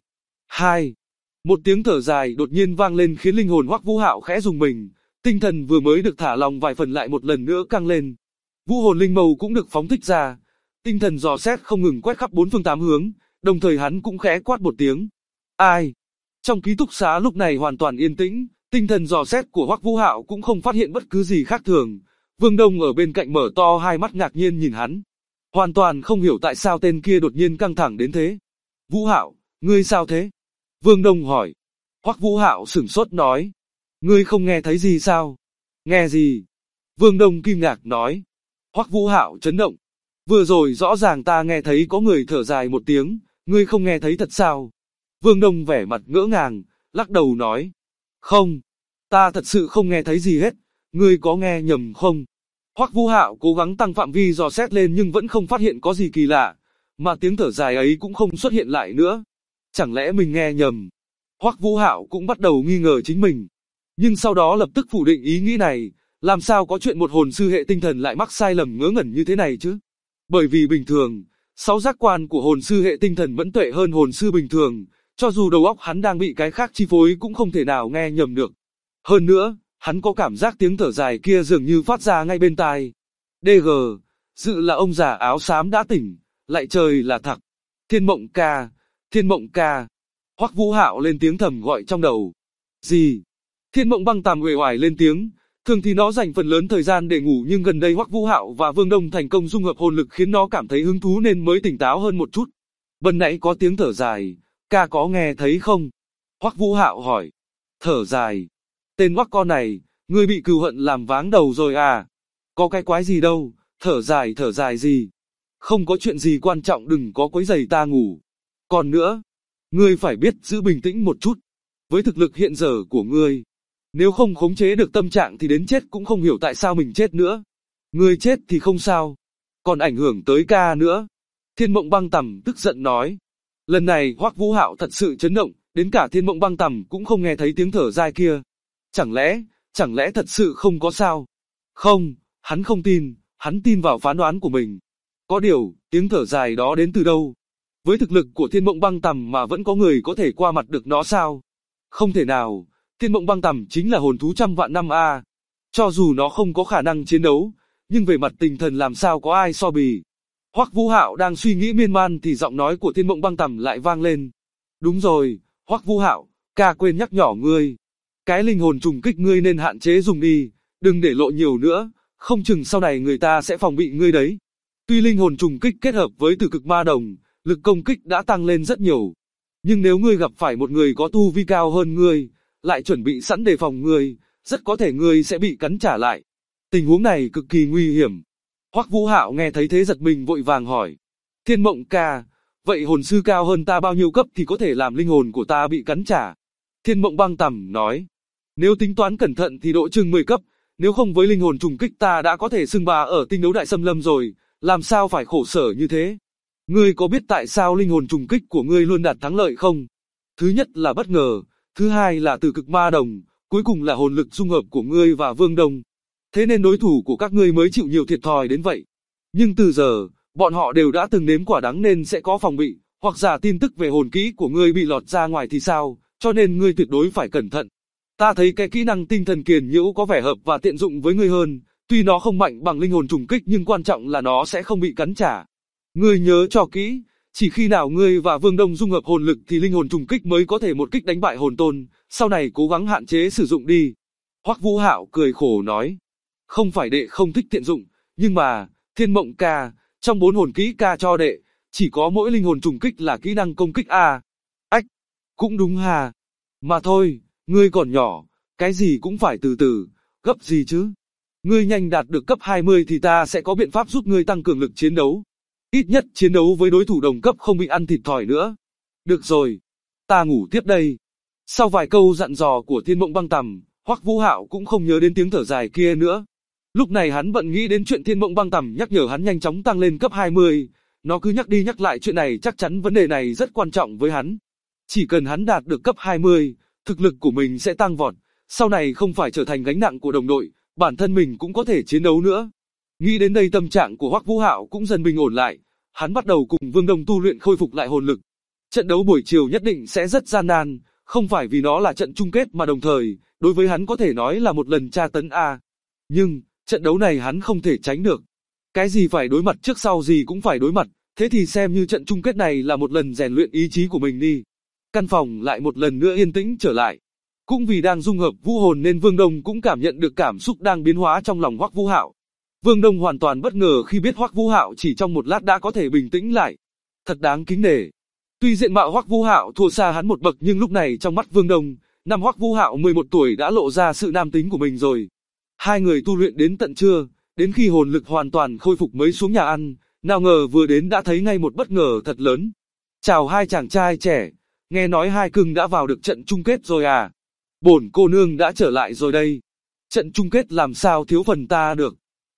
2. Một tiếng thở dài đột nhiên vang lên khiến linh hồn Hoắc Vũ Hạo khẽ rùng mình, tinh thần vừa mới được thả lòng vài phần lại một lần nữa căng lên. Vũ hồn linh mâu cũng được phóng thích ra, tinh thần dò xét không ngừng quét khắp bốn phương tám hướng, đồng thời hắn cũng khẽ quát một tiếng. Ai? Trong ký túc xá lúc này hoàn toàn yên tĩnh, tinh thần dò xét của Hoắc Vũ Hạo cũng không phát hiện bất cứ gì khác thường. Vương Đông ở bên cạnh mở to hai mắt ngạc nhiên nhìn hắn, hoàn toàn không hiểu tại sao tên kia đột nhiên căng thẳng đến thế. Vũ Hạo, ngươi sao thế? Vương Đông hỏi. Hoắc Vũ Hạo sửng sốt nói. Ngươi không nghe thấy gì sao? Nghe gì? Vương Đông kinh ngạc nói. Hoắc Vũ Hạo chấn động. Vừa rồi rõ ràng ta nghe thấy có người thở dài một tiếng, ngươi không nghe thấy thật sao? Vương Đông vẻ mặt ngỡ ngàng, lắc đầu nói. Không, ta thật sự không nghe thấy gì hết, ngươi có nghe nhầm không? Hoắc Vũ Hạo cố gắng tăng phạm vi dò xét lên nhưng vẫn không phát hiện có gì kỳ lạ, mà tiếng thở dài ấy cũng không xuất hiện lại nữa. Chẳng lẽ mình nghe nhầm? Hoắc Vũ Hạo cũng bắt đầu nghi ngờ chính mình, nhưng sau đó lập tức phủ định ý nghĩ này, làm sao có chuyện một hồn sư hệ tinh thần lại mắc sai lầm ngớ ngẩn như thế này chứ? Bởi vì bình thường, 6 giác quan của hồn sư hệ tinh thần vẫn tuệ hơn hồn sư bình thường, cho dù đầu óc hắn đang bị cái khác chi phối cũng không thể nào nghe nhầm được. Hơn nữa, hắn có cảm giác tiếng thở dài kia dường như phát ra ngay bên tai. DG, dự là ông già áo xám đã tỉnh, lại trời là thật. Thiên Mộng ca, Thiên Mộng ca. Hoắc Vũ Hạo lên tiếng thầm gọi trong đầu. Gì? Thiên Mộng Băng Tàm uể oải lên tiếng. Thường thì nó dành phần lớn thời gian để ngủ nhưng gần đây Hoắc Vũ Hạo và Vương Đông thành công dung hợp hồn lực khiến nó cảm thấy hứng thú nên mới tỉnh táo hơn một chút. Ban nãy có tiếng thở dài, ca có nghe thấy không? Hoắc Vũ Hạo hỏi. Thở dài. Tên Hoắc con này, ngươi bị cừu hận làm váng đầu rồi à? Có cái quái gì đâu, thở dài gì? Không có chuyện gì quan trọng đừng có quấy rầy ta ngủ. Còn nữa, ngươi phải biết giữ bình tĩnh một chút. Với thực lực hiện giờ của ngươi, nếu không khống chế được tâm trạng thì đến chết cũng không hiểu tại sao mình chết nữa. Ngươi chết thì không sao, còn ảnh hưởng tới ca nữa. Thiên Mộng Băng Tằm tức giận nói. Lần này Hoắc Vũ Hạo thật sự chấn động, đến cả Thiên Mộng Băng Tằm cũng không nghe thấy tiếng thở dài kia. Chẳng lẽ thật sự không có sao? Không, hắn không tin, hắn tin vào phán đoán của mình. Có điều, tiếng thở dài đó đến từ đâu? Với thực lực của Thiên Mộng Băng Tằm mà vẫn có người có thể qua mặt được nó sao? Không thể nào, Thiên Mộng Băng Tằm chính là hồn thú trăm vạn năm a. Cho dù nó không có khả năng chiến đấu, nhưng về mặt tinh thần làm sao có ai so bì. Hoắc Vũ Hạo đang suy nghĩ miên man thì giọng nói của Thiên Mộng Băng Tằm lại vang lên. Đúng rồi, Hoắc Vũ Hạo, ca quên nhắc nhở ngươi. Cái linh hồn trùng kích ngươi nên hạn chế dùng đi, đừng để lộ nhiều nữa, không chừng sau này người ta sẽ phòng bị ngươi đấy. Tuy linh hồn trùng kích kết hợp với tử cực ma đồng, lực công kích đã tăng lên rất nhiều. Nhưng nếu ngươi gặp phải một người có tu vi cao hơn ngươi, lại chuẩn bị sẵn đề phòng ngươi, rất có thể ngươi sẽ bị cắn trả lại. Tình huống này cực kỳ nguy hiểm. Hoắc Vũ Hạo nghe thấy thế giật mình vội vàng hỏi. Thiên Mộng ca, vậy hồn sư cao hơn ta bao nhiêu cấp thì có thể làm linh hồn của ta bị cắn trả? Thiên Mộng Băng Tằm nói. Nếu tính toán cẩn thận thì độ chừng 10 cấp, nếu không với linh hồn trùng kích ta đã có thể xưng bá ở tinh đấu đại xâm lâm rồi, làm sao phải khổ sở như thế? Ngươi có biết tại sao linh hồn trùng kích của ngươi luôn đạt thắng lợi không? Thứ nhất là bất ngờ, thứ hai là từ cực ma đồng, cuối cùng là hồn lực dung hợp của ngươi và Vương Đông. Thế nên đối thủ của các ngươi mới chịu nhiều thiệt thòi đến vậy. Nhưng từ giờ, bọn họ đều đã từng nếm quả đắng nên sẽ có phòng bị, hoặc giả tin tức về hồn kỹ của ngươi bị lọt ra ngoài thì sao, cho nên ngươi tuyệt đối phải cẩn thận. Ta thấy cái kỹ năng tinh thần kiền nhiễu có vẻ hợp và tiện dụng với ngươi hơn, tuy nó không mạnh bằng linh hồn trùng kích nhưng quan trọng là nó sẽ không bị cắn trả. Ngươi nhớ cho kỹ, chỉ khi nào ngươi và Vương Đông dung hợp hồn lực thì linh hồn trùng kích mới có thể một kích đánh bại hồn tôn, sau này cố gắng hạn chế sử dụng đi. Hoắc Vũ Hạo cười khổ nói, không phải đệ không thích tiện dụng, nhưng mà, Thiên Mộng ca, trong 4 hồn kỹ ca cho đệ, chỉ có mỗi linh hồn trùng kích là kỹ năng công kích a. Ách, cũng đúng hà. Mà thôi, ngươi còn nhỏ, cái gì cũng phải từ từ, gấp gì chứ. Ngươi nhanh đạt được cấp 20 thì ta sẽ có biện pháp giúp ngươi tăng cường lực chiến đấu. Ít nhất chiến đấu với đối thủ đồng cấp không bị ăn thịt thòi nữa. Được rồi, ta ngủ tiếp đây. Sau vài câu dặn dò của Thiên Mộng Băng Tằm, Hoắc Vũ Hạo cũng không nhớ đến tiếng thở dài kia nữa. Lúc này hắn bận nghĩ đến chuyện Thiên Mộng Băng Tằm nhắc nhở hắn nhanh chóng tăng lên cấp 20. Nó cứ nhắc đi nhắc lại chuyện này chắc chắn vấn đề này rất quan trọng với hắn. Chỉ cần hắn đạt được cấp 20, thực lực của mình sẽ tăng vọt. Sau này không phải trở thành gánh nặng của đồng đội, bản thân mình cũng có thể chiến đấu nữa. Nghĩ đến đây tâm trạng của Hoắc Vũ Hạo cũng dần bình ổn lại. Hắn bắt đầu cùng Vương Đông tu luyện khôi phục lại hồn lực. Trận đấu buổi chiều nhất định sẽ rất gian nan, không phải vì nó là trận chung kết mà đồng thời, đối với hắn có thể nói là một lần tra tấn a. Nhưng, trận đấu này hắn không thể tránh được. Cái gì phải đối mặt trước sau gì cũng phải đối mặt, thế thì xem như trận chung kết này là một lần rèn luyện ý chí của mình đi. Căn phòng lại một lần nữa yên tĩnh trở lại. Cũng vì đang dung hợp vũ hồn nên Vương Đông cũng cảm nhận được cảm xúc đang biến hóa trong lòng Hoắc Vũ Hạo. Vương Đông hoàn toàn bất ngờ khi biết Hoắc Vũ Hạo chỉ trong một lát đã có thể bình tĩnh lại. Thật đáng kính nể. Tuy diện mạo Hoắc Vũ Hạo thua xa hắn một bậc nhưng lúc này trong mắt Vương Đông, năm Hoắc Vũ Hạo 11 tuổi đã lộ ra sự nam tính của mình rồi. Hai người tu luyện đến tận trưa, đến khi hồn lực hoàn toàn khôi phục mới xuống nhà ăn, nào ngờ vừa đến đã thấy ngay một bất ngờ thật lớn. Chào hai chàng trai trẻ, nghe nói hai cưng đã vào được trận chung kết rồi à? Bổn cô nương đã trở lại rồi đây. Trận chung kết làm sao thiếu phần ta được?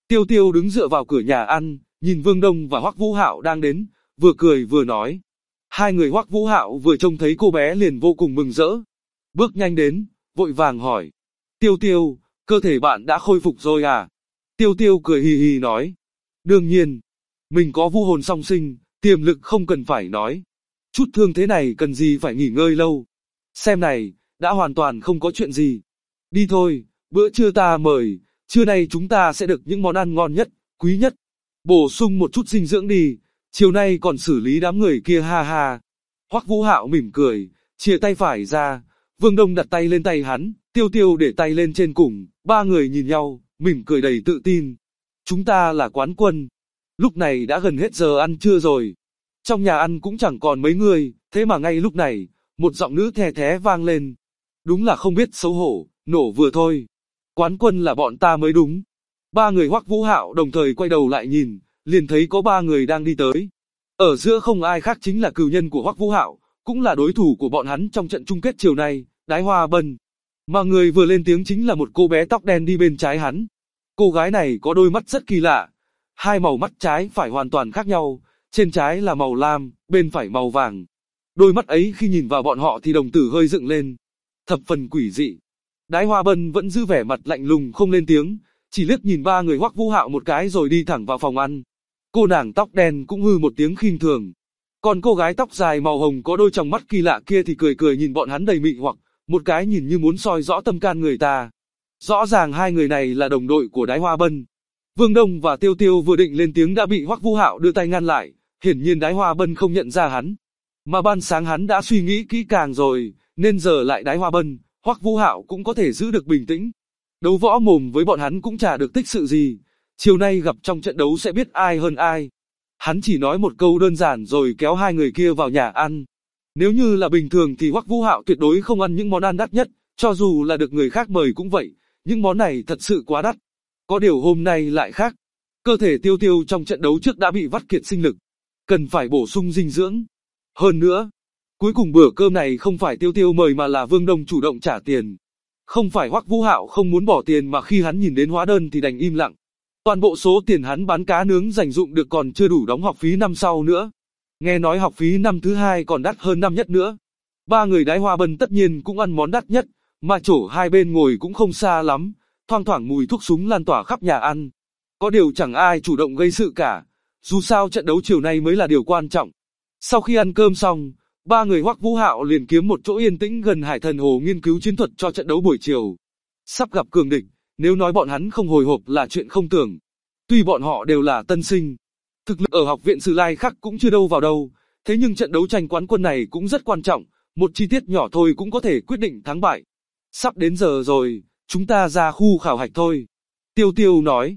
Tiêu Tiêu đứng dựa vào cửa nhà ăn, nhìn Vương Đông và Hoắc Vũ Hạo đang đến, vừa cười vừa nói. Hai người Hoắc Vũ Hạo vừa trông thấy cô bé liền vô cùng mừng rỡ. Bước nhanh đến, vội vàng hỏi. Tiêu Tiêu, cơ thể bạn đã khôi phục rồi à? Tiêu Tiêu cười hì hì nói. Đương nhiên, mình có vũ hồn song sinh, tiềm lực không cần phải nói. Chút thương thế này cần gì phải nghỉ ngơi lâu. Xem này, đã hoàn toàn không có chuyện gì. Đi thôi, bữa trưa ta mời, trưa nay chúng ta sẽ được những món ăn ngon nhất, quý nhất. Bổ sung một chút dinh dưỡng đi, chiều nay còn xử lý đám người kia ha ha. Hoắc Vũ Hạo mỉm cười, chìa tay phải ra, Vương Đông đặt tay lên tay hắn, Tiêu Tiêu để tay lên trên cùng, ba người nhìn nhau, mỉm cười đầy tự tin. Chúng ta là quán quân. Lúc này đã gần hết giờ ăn trưa rồi. Trong nhà ăn cũng chẳng còn mấy người, thế mà ngay lúc này, một giọng nữ the thé vang lên. Đúng là không biết xấu hổ, nổ vừa thôi. Quán quân là bọn ta mới đúng. Ba người Hoắc Vũ Hạo đồng thời quay đầu lại nhìn, liền thấy có ba người đang đi tới. Ở giữa không ai khác chính là cừu nhân của Hoắc Vũ Hạo, cũng là đối thủ của bọn hắn trong trận chung kết chiều nay, Đái Hoa Bân. Mà người vừa lên tiếng chính là một cô bé tóc đen đi bên trái hắn. Cô gái này có đôi mắt rất kỳ lạ. Hai màu mắt trái phải hoàn toàn khác nhau, trên trái là màu lam, bên phải màu vàng. Đôi mắt ấy khi nhìn vào bọn họ thì đồng tử hơi dựng lên. Thập phần quỷ dị. Đái Hoa Bân vẫn giữ vẻ mặt lạnh lùng không lên tiếng, chỉ liếc nhìn ba người Hoắc Vũ Hạo một cái rồi đi thẳng vào phòng ăn. Cô nàng tóc đen cũng hư một tiếng khinh thường. Còn cô gái tóc dài màu hồng có đôi tròng mắt kỳ lạ kia thì cười cười nhìn bọn hắn đầy mị hoặc, một cái nhìn như muốn soi rõ tâm can người ta. Rõ ràng hai người này là đồng đội của Đái Hoa Bân. Vương Đông và Tiêu Tiêu vừa định lên tiếng đã bị Hoắc Vũ Hạo đưa tay ngăn lại, hiển nhiên Đái Hoa Bân không nhận ra hắn. Mà ban sáng hắn đã suy nghĩ kỹ càng rồi, nên giờ lại Đái Hoa Bân, Hoắc Vũ Hạo cũng có thể giữ được bình tĩnh. Đấu võ mồm với bọn hắn cũng chả được tích sự gì, chiều nay gặp trong trận đấu sẽ biết ai hơn ai. Hắn chỉ nói một câu đơn giản rồi kéo hai người kia vào nhà ăn. Nếu như là bình thường thì Hoắc Vũ Hạo tuyệt đối không ăn những món ăn đắt nhất, cho dù là được người khác mời cũng vậy, những món này thật sự quá đắt. Có điều hôm nay lại khác. Cơ thể Tiêu Tiêu trong trận đấu trước đã bị vắt kiệt sinh lực, cần phải bổ sung dinh dưỡng. Hơn nữa, cuối cùng bữa cơm này không phải Tiêu Tiêu mời mà là Vương Đông chủ động trả tiền. Không phải Hoắc Vũ Hạo không muốn bỏ tiền mà khi hắn nhìn đến hóa đơn thì đành im lặng. Toàn bộ số tiền hắn bán cá nướng dành dụng được còn chưa đủ đóng học phí năm sau nữa. Nghe nói học phí năm thứ hai còn đắt hơn năm nhất nữa. Ba người Đái Hoa Bân tất nhiên cũng ăn món đắt nhất, mà chỗ hai bên ngồi cũng không xa lắm, thoang thoảng mùi thuốc súng lan tỏa khắp nhà ăn. Có điều chẳng ai chủ động gây sự cả, dù sao trận đấu chiều nay mới là điều quan trọng. Sau khi ăn cơm xong, ba người Hoắc Vũ Hạo liền kiếm một chỗ yên tĩnh gần Hải Thần Hồ nghiên cứu chiến thuật cho trận đấu buổi chiều. Sắp gặp cường địch, nếu nói bọn hắn không hồi hộp là chuyện không tưởng. Tuy bọn họ đều là tân sinh, thực lực ở học viện Sử Lai Khắc cũng chưa đâu vào đâu, thế nhưng trận đấu tranh quán quân này cũng rất quan trọng, một chi tiết nhỏ thôi cũng có thể quyết định thắng bại. Sắp đến giờ rồi, chúng ta ra khu khảo hạch thôi. Tiêu Tiêu nói.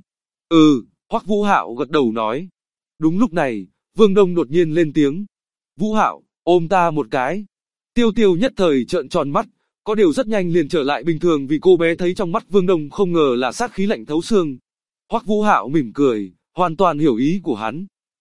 Hoắc Vũ Hạo gật đầu nói. Đúng lúc này, Vương Đông đột nhiên lên tiếng. Vũ Hạo, ôm ta một cái. Tiêu Tiêu nhất thời trợn tròn mắt, có điều rất nhanh liền trở lại bình thường vì cô bé thấy trong mắt Vương Đông không ngờ là sát khí lạnh thấu xương. Hoắc Vũ Hạo mỉm cười, hoàn toàn hiểu ý của hắn.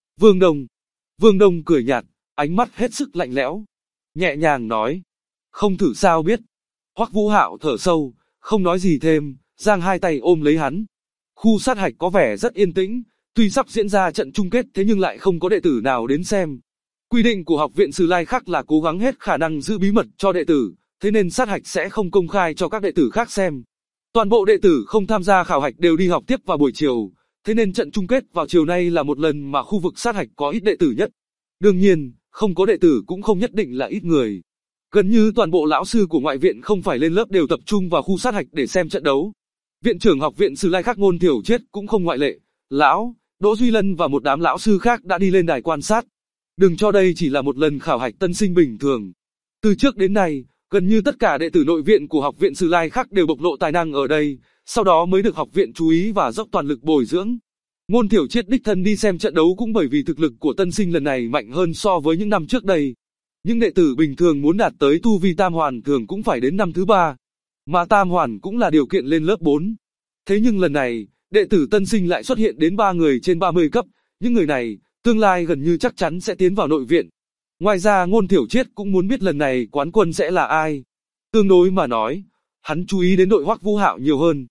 Vương Đông cười nhạt, ánh mắt hết sức lạnh lẽo, nhẹ nhàng nói, không thử sao biết. Hoắc Vũ Hạo thở sâu, không nói gì thêm, giang hai tay ôm lấy hắn. Khu sát hạch có vẻ rất yên tĩnh, tuy sắp diễn ra trận chung kết thế nhưng lại không có đệ tử nào đến xem. Quy định của học viện Sử Lai Khắc là cố gắng hết khả năng giữ bí mật cho đệ tử, thế nên sát hạch sẽ không công khai cho các đệ tử khác xem. Toàn bộ đệ tử không tham gia khảo hạch đều đi học tiếp vào buổi chiều, thế nên trận chung kết vào chiều nay là một lần mà khu vực sát hạch có ít đệ tử nhất. Đương nhiên, không có đệ tử cũng không nhất định là ít người. Gần như toàn bộ lão sư của ngoại viện không phải lên lớp đều tập trung vào khu sát hạch để xem trận đấu. Viện trưởng học viện Sử Lai Khắc Ngôn Thiểu Chiết cũng không ngoại lệ. Lão, Đỗ Duy Lân và một đám lão sư khác đã đi lên đài quan sát. Đừng cho đây chỉ là một lần khảo hạch tân sinh bình thường. Từ trước đến nay, gần như tất cả đệ tử nội viện của học viện Sử Lai Khắc đều bộc lộ tài năng ở đây, sau đó mới được học viện chú ý và dốc toàn lực bồi dưỡng. Ngôn Thiểu Chiết đích thân đi xem trận đấu cũng bởi vì thực lực của tân sinh lần này mạnh hơn so với những năm trước đây. Nhưng đệ tử bình thường muốn đạt tới tu vi tam hoàn thường cũng phải đến năm thứ 3, mà tam hoàn cũng là điều kiện lên lớp 4. Thế nhưng lần này, đệ tử tân sinh lại xuất hiện đến 3 người trên 30 cấp, những người này, tương lai gần như chắc chắn sẽ tiến vào nội viện. Ngoài ra Ngôn Thiểu Chiết cũng muốn biết lần này quán quân sẽ là ai. Tương đối mà nói, hắn chú ý đến đội Hoắc Vũ Hạo nhiều hơn.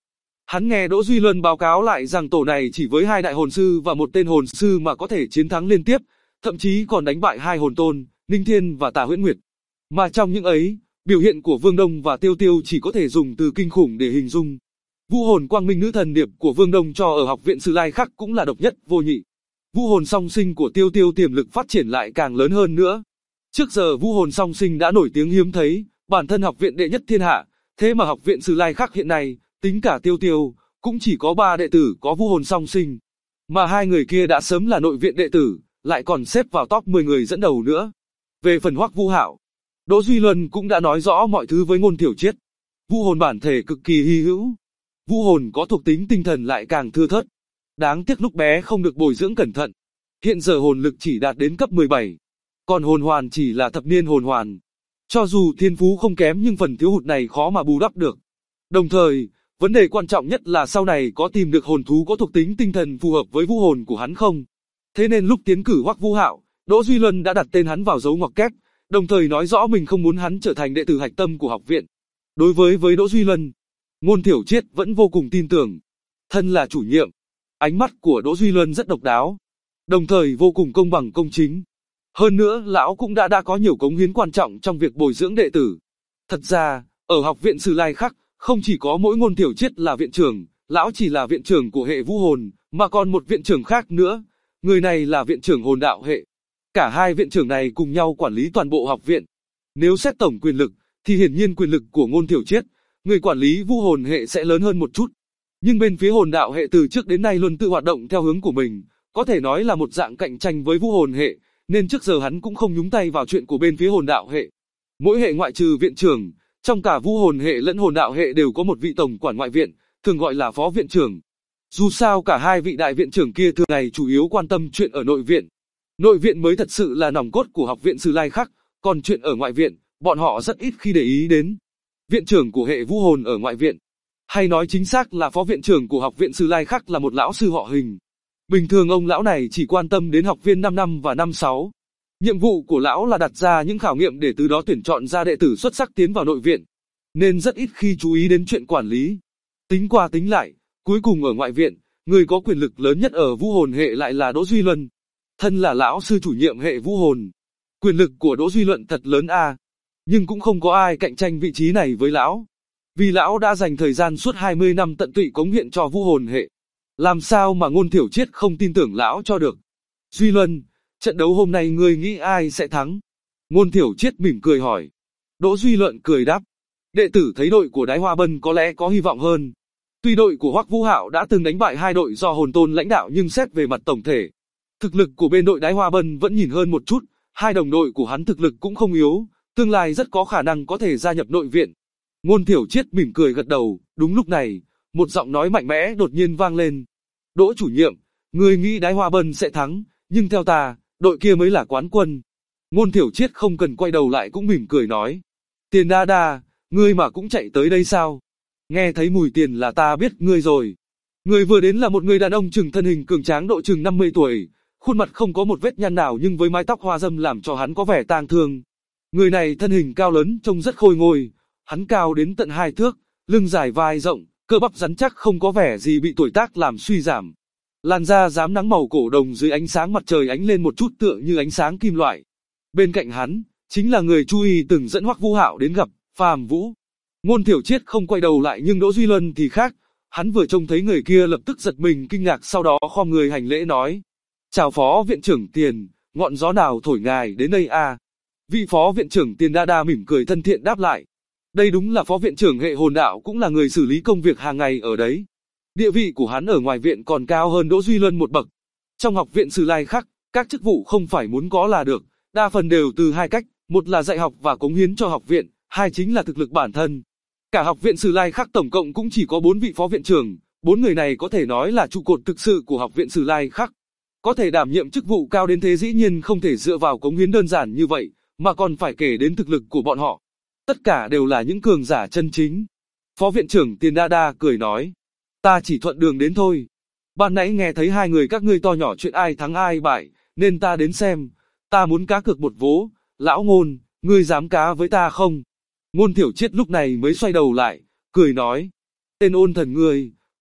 Hắn nghe Đỗ Duy Luân báo cáo lại rằng tổ này chỉ với 2 đại hồn sư và 1 tên hồn sư mà có thể chiến thắng liên tiếp, thậm chí còn đánh bại 2 hồn tôn, Ninh Thiên và Tà Huyễn Nguyệt. Mà trong những ấy, biểu hiện của Vương Đông và Tiêu Tiêu chỉ có thể dùng từ kinh khủng để hình dung. Vũ hồn Quang Minh Nữ Thần Điệp của Vương Đông cho ở học viện Sử Lai Khắc cũng là độc nhất vô nhị. Vũ hồn song sinh của Tiêu Tiêu tiềm lực phát triển lại càng lớn hơn nữa. Trước giờ vũ hồn song sinh đã nổi tiếng hiếm thấy, bản thân học viện đệ nhất thiên hạ, thế mà học viện Sử Lai Khắc hiện nay, tính cả Tiêu Tiêu, cũng chỉ có 3 đệ tử có vũ hồn song sinh. Mà 2 người kia đã sớm là nội viện đệ tử, lại còn xếp vào top 10 người dẫn đầu nữa. Về phần Hoắc Vũ Hạo, Đỗ Duy Luân cũng đã nói rõ mọi thứ với Ngôn Thiểu Triết. Vũ hồn bản thể cực kỳ hy hữu. Vũ hồn có thuộc tính tinh thần lại càng thưa thớt. Đáng tiếc lúc bé không được bồi dưỡng cẩn thận. Hiện giờ hồn lực chỉ đạt đến cấp 17. Còn hồn hoàn chỉ là thập niên hồn hoàn. Cho dù thiên phú không kém nhưng phần thiếu hụt này khó mà bù đắp được. Đồng thời, vấn đề quan trọng nhất là sau này có tìm được hồn thú có thuộc tính tinh thần phù hợp với vũ hồn của hắn không. Thế nên lúc tiến cử Hoắc Vũ Hạo, Đỗ Duy Luân đã đặt tên hắn vào dấu ngoặc kép, đồng thời nói rõ mình không muốn hắn trở thành đệ tử hạch tâm của học viện. Đối với Đỗ Duy Luân, Ngôn Thiểu Triết vẫn vô cùng tin tưởng. Thân là chủ nhiệm, ánh mắt của Đỗ Duy Luân rất độc đáo, đồng thời vô cùng công bằng công chính. Hơn nữa, lão cũng đã có nhiều cống hiến quan trọng trong việc bồi dưỡng đệ tử. Thật ra, ở học viện Sử Lai Khắc, không chỉ có mỗi Ngôn Thiểu Triết là viện trưởng, lão chỉ là viện trưởng của hệ vũ hồn, mà còn một viện trưởng khác nữa. Người này là viện trưởng hồn đạo hệ. Cả 2 viện trưởng này cùng nhau quản lý toàn bộ học viện. Nếu xét tổng quyền lực, thì hiển nhiên quyền lực của Ngôn Thiểu Triết, người quản lý vũ hồn hệ sẽ lớn hơn một chút. Nhưng bên phía hồn đạo hệ từ trước đến nay luôn tự hoạt động theo hướng của mình, có thể nói là một dạng cạnh tranh với vũ hồn hệ, nên trước giờ hắn cũng không nhúng tay vào chuyện của bên phía hồn đạo hệ. Mỗi hệ ngoại trừ viện trưởng, trong cả vũ hồn hệ lẫn hồn đạo hệ đều có một vị tổng quản ngoại viện, thường gọi là phó viện trưởng. Dù sao cả 2 vị đại viện trưởng kia thường ngày chủ yếu quan tâm chuyện ở nội viện. Nội viện mới thật sự là nòng cốt của học viện Sử Lai Khắc, còn chuyện ở ngoại viện, bọn họ rất ít khi để ý đến. Viện trưởng của hệ vũ hồn ở ngoại viện, hay nói chính xác là phó viện trưởng của học viện Sử Lai Khắc là một lão sư họ Hình. Bình thường ông lão này chỉ quan tâm đến học viên 5 năm và năm 6. Nhiệm vụ của lão là đặt ra những khảo nghiệm để từ đó tuyển chọn ra đệ tử xuất sắc tiến vào nội viện, nên rất ít khi chú ý đến chuyện quản lý. Tính qua tính lại, cuối cùng ở ngoại viện, người có quyền lực lớn nhất ở vũ hồn hệ lại là Đỗ Duy Luân. Thân là lão sư chủ nhiệm hệ vũ hồn, quyền lực của Đỗ Duy Luân thật lớn a. Nhưng cũng không có ai cạnh tranh vị trí này với lão. Vì lão đã dành thời gian suốt 20 năm tận tụy cống hiến cho vũ hồn hệ. Làm sao mà Ngôn Thiểu Triết không tin tưởng lão cho được. Duy Luân, trận đấu hôm nay ngươi nghĩ ai sẽ thắng? Ngôn Thiểu Triết mỉm cười hỏi. Đỗ Duy Luân cười đáp. Đệ tử thấy đội của Đái Hoa Bân có lẽ có hy vọng hơn. Tuy đội của Hoắc Vũ Hạo đã từng đánh bại 2 đội do hồn tôn lãnh đạo nhưng xét về mặt tổng thể, thực lực của bên đội Đái Hoa Bân vẫn nhìn hơn một chút, 2 đồng đội của hắn thực lực cũng không yếu, tương lai rất có khả năng có thể gia nhập nội viện. Ngôn Thiểu Triết mỉm cười gật đầu, đúng lúc này, một giọng nói mạnh mẽ đột nhiên vang lên. Đỗ chủ nhiệm, ngươi nghĩ Đái Hoa Bân sẽ thắng, nhưng theo ta, đội kia mới là quán quân. Ngôn Thiểu Triết không cần quay đầu lại cũng mỉm cười nói. Tiền đa đa, ngươi mà cũng chạy tới đây sao? Nghe thấy mùi tiền là ta biết ngươi rồi. Người vừa đến là một người đàn ông chừng thân hình cường tráng độ chừng 50 tuổi, khuôn mặt không có một vết nhăn nào nhưng với mái tóc hoa râm làm cho hắn có vẻ tang thương. Người này thân hình cao lớn trông rất khôi ngô, hắn cao đến tận 2 thước, lưng dài vai rộng, cơ bắp rắn chắc không có vẻ gì bị tuổi tác làm suy giảm. Làn da rám nắng màu cổ đồng dưới ánh sáng mặt trời ánh lên một chút tựa như ánh sáng kim loại. Bên cạnh hắn, chính là người Chu Y từng dẫn Hoắc Vũ Hạo đến gặp, Phàm Vũ. Ngôn Thiểu Triết không quay đầu lại nhưng Đỗ Duy Luân thì khác, hắn vừa trông thấy người kia lập tức giật mình kinh ngạc sau đó khom người hành lễ nói. Chào phó viện trưởng Tiền, ngọn gió nào thổi ngài đến đây à? Vị phó viện trưởng Tiền đa đa mỉm cười thân thiện đáp lại. Đây đúng là phó viện trưởng hệ hồn đạo cũng là người xử lý công việc hàng ngày ở đấy. Địa vị của hắn ở ngoài viện còn cao hơn Đỗ Duy Luân một bậc. Trong học viện Sử Lai Khắc, các chức vụ không phải muốn có là được, đa phần đều từ 2 cách, một là dạy học và cống hiến cho học viện, 2 chính là thực lực bản thân. Cả học viện Sử Lai Khắc tổng cộng cũng chỉ có 4 vị phó viện trưởng, 4 người này có thể nói là trụ cột thực sự của học viện Sử Lai Khắc. Có thể đảm nhiệm chức vụ cao đến thế dĩ nhiên không thể dựa vào cống hiến đơn giản như vậy, mà còn phải kể đến thực lực của bọn họ. Tất cả đều là những cường giả chân chính. Phó viện trưởng Tiền Đa Đa cười nói, ta chỉ thuận đường đến thôi. Ban nãy nghe thấy 2 người các ngươi to nhỏ chuyện ai thắng ai bại, nên ta đến xem. Ta muốn cá cược một vố, lão Ngôn, ngươi dám cá với ta không? Ngôn Thiểu Triết lúc này mới xoay đầu lại, cười nói, tên ôn thần ngươi,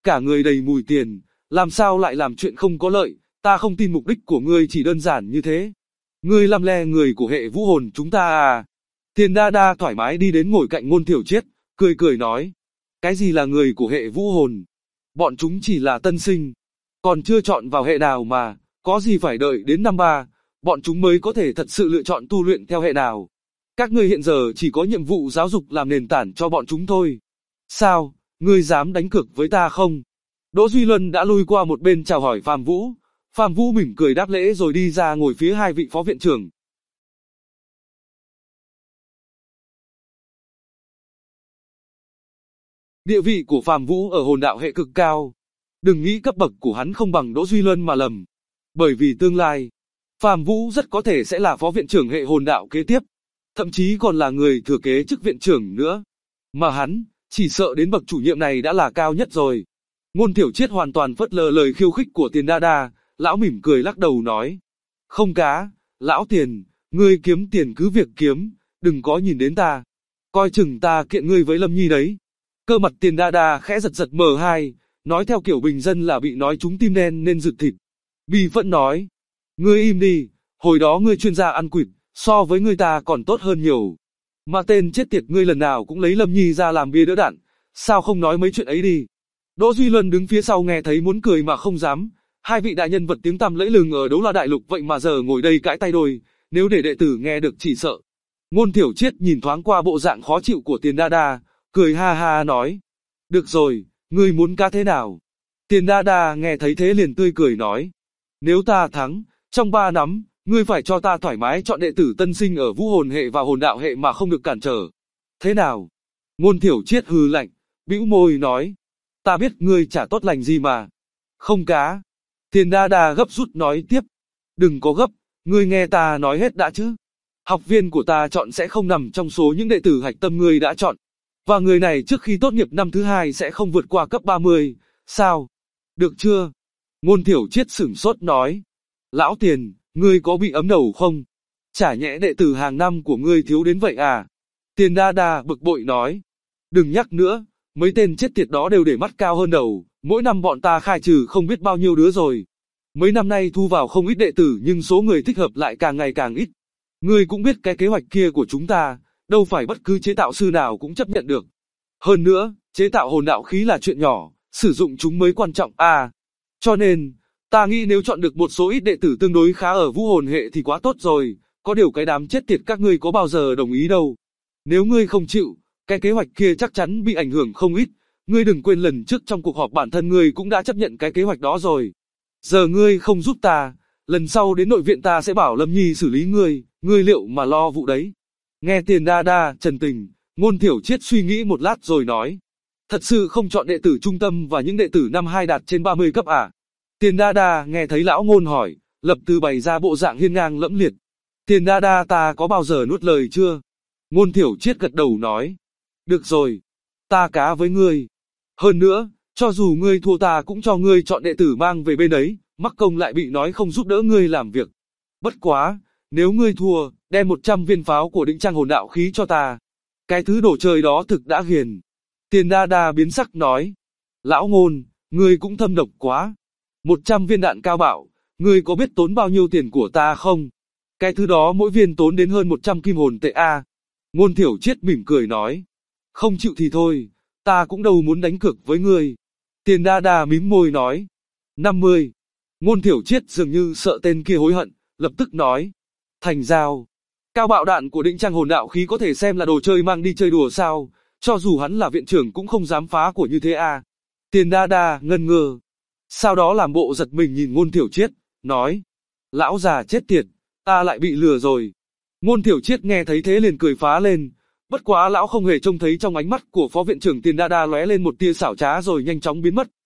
cả người đầy mùi tiền, làm sao lại làm chuyện không có lợi, ta không tin mục đích của ngươi chỉ đơn giản như thế. Ngươi lăm le người của hệ vũ hồn chúng ta à? Tiền Đa Đa thoải mái đi đến ngồi cạnh Ngôn Thiểu Triết, cười cười nói. Cái gì là người của hệ vũ hồn? Bọn chúng chỉ là tân sinh, còn chưa chọn vào hệ nào mà, có gì phải đợi đến năm 3, bọn chúng mới có thể thật sự lựa chọn tu luyện theo hệ nào. Các ngươi hiện giờ chỉ có nhiệm vụ giáo dục làm nền tảng cho bọn chúng thôi. Sao, ngươi dám đánh cược với ta không? Đỗ Duy Luân đã lui qua một bên chào hỏi Phạm Vũ. Phạm Vũ mỉm cười đáp lễ rồi đi ra ngồi phía hai vị phó viện trưởng. Địa vị của Phạm Vũ ở hồn đạo hệ cực cao. Đừng nghĩ cấp bậc của hắn không bằng Đỗ Duy Luân mà lầm. Bởi vì tương lai, Phạm Vũ rất có thể sẽ là phó viện trưởng hệ hồn đạo kế tiếp. Thậm chí còn là người thừa kế chức viện trưởng nữa. Mà hắn, chỉ sợ đến bậc chủ nhiệm này đã là cao nhất rồi. Ngôn Thiểu Triết hoàn toàn phớt lờ lời khiêu khích của Tiền Đa Đa, lão mỉm cười lắc đầu nói. Không cá, lão Tiền, ngươi kiếm tiền cứ việc kiếm, đừng có nhìn đến ta. Coi chừng ta kiện ngươi với Lâm Nhi đấy. Cơ mặt Tiền Đa Đa khẽ giật giật M2, nói theo kiểu bình dân là bị nói trúng tim đen nên rực thịt. Bi phẫn nói. Ngươi im đi, hồi đó ngươi chuyên gia ăn quỵt, so với ngươi ta còn tốt hơn nhiều. Mà tên chết tiệt ngươi lần nào cũng lấy Lâm Nhi ra làm bia đỡ đạn, sao không nói mấy chuyện ấy đi. Đỗ Duy Luân đứng phía sau nghe thấy muốn cười mà không dám. Hai vị đại nhân vật tiếng tăm lẫy lừng ở Đấu La Đại Lục vậy mà giờ ngồi đây cãi tay đôi, nếu để đệ tử nghe được chỉ sợ. Ngôn Thiểu Triết nhìn thoáng qua bộ dạng khó chịu của Tiền Đa Đa, cười ha ha nói. Được rồi, ngươi muốn cá thế nào? Tiền Đa Đa nghe thấy thế liền tươi cười nói. Nếu ta thắng, trong 3 năm, ngươi phải cho ta thoải mái chọn đệ tử tân sinh ở vũ hồn hệ và hồn đạo hệ mà không được cản trở. Thế nào? Ngôn Thiểu Triết hừ lạnh, bĩu môi nói. Ta biết ngươi chả tốt lành gì mà. Không cá. Tiền Đa Đa gấp rút nói tiếp. Đừng có gấp, ngươi nghe ta nói hết đã chứ. Học viên của ta chọn sẽ không nằm trong số những đệ tử hạch tâm ngươi đã chọn. Và người này trước khi tốt nghiệp năm thứ 2 sẽ không vượt qua cấp 30. Sao? Được chưa? Ngôn Thiểu Triết sửng sốt nói. Lão Tiền, ngươi có bị ấm đầu không? Chả nhẽ đệ tử hàng năm của ngươi thiếu đến vậy à? Tiền Đa Đa bực bội nói. Đừng nhắc nữa, mấy tên chết tiệt đó đều để mắt cao hơn đầu, mỗi năm bọn ta khai trừ không biết bao nhiêu đứa rồi. Mấy năm nay thu vào không ít đệ tử nhưng số người thích hợp lại càng ngày càng ít. Ngươi cũng biết cái kế hoạch kia của chúng ta, đâu phải bất cứ chế tạo sư nào cũng chấp nhận được. Hơn nữa, chế tạo hồn đạo khí là chuyện nhỏ, sử dụng chúng mới quan trọng à. Cho nên, ta nghĩ nếu chọn được một số ít đệ tử tương đối khá ở vũ hồn hệ thì quá tốt rồi, có điều cái đám chết tiệt các ngươi có bao giờ đồng ý đâu. Nếu ngươi không chịu, cái kế hoạch kia chắc chắn bị ảnh hưởng không ít, ngươi đừng quên lần trước trong cuộc họp bản thân ngươi cũng đã chấp nhận cái kế hoạch đó rồi. Giờ ngươi không giúp ta, lần sau đến nội viện ta sẽ bảo Lâm Nhi xử lý ngươi liệu mà lo vụ đấy. Nghe Tiền Đa Đa trần tình, Ngôn Thiểu Triết suy nghĩ một lát rồi nói. Thật sự không chọn đệ tử trung tâm và những đệ tử năm 2 đạt trên 30 cấp à? Tiền Đa Đa nghe thấy lão Ngôn hỏi, lập tức bày ra bộ dạng hiên ngang lẫm liệt. Tiền Đa Đa ta có bao giờ nuốt lời chưa? Ngôn Thiểu Triết gật đầu nói. Được rồi, ta cá với ngươi. Hơn nữa, cho dù ngươi thua ta cũng cho ngươi chọn đệ tử mang về bên ấy, mắc công lại bị nói không giúp đỡ ngươi làm việc. Bất quá, nếu ngươi thua, đem 100 viên pháo của Định Trang hồn đạo khí cho ta. Cái thứ đồ chơi đó thực đã ghiền. Tiền Đa Đa biến sắc nói. Lão Ngôn, ngươi cũng thâm độc quá. 100 viên đạn cao bạo, ngươi có biết tốn bao nhiêu tiền của ta không? Cái thứ đó mỗi viên tốn đến hơn 100 kim hồn tệ a. Ngôn Thiểu Triết mỉm cười nói. Không chịu thì thôi, ta cũng đâu muốn đánh cược với ngươi. Tiền Đa Đa mím môi nói. 50. Ngôn Thiểu Triết dường như sợ tên kia hối hận, lập tức nói. Thành giao. Cao bạo đạn của Định Trang hồn đạo khí có thể xem là đồ chơi mang đi chơi đùa sao, cho dù hắn là viện trưởng cũng không dám phá của như thế à. Tiền Đa Đa ngần ngơ. Sau đó làm bộ giật mình nhìn Ngôn Thiểu Triết, nói. Lão già chết tiệt, ta lại bị lừa rồi. Ngôn Thiểu Triết nghe thấy thế liền cười phá lên. Bất quá lão không hề trông thấy trong ánh mắt của phó viện trưởng Tiền Đa Đa lóe lên một tia xảo trá rồi nhanh chóng biến mất.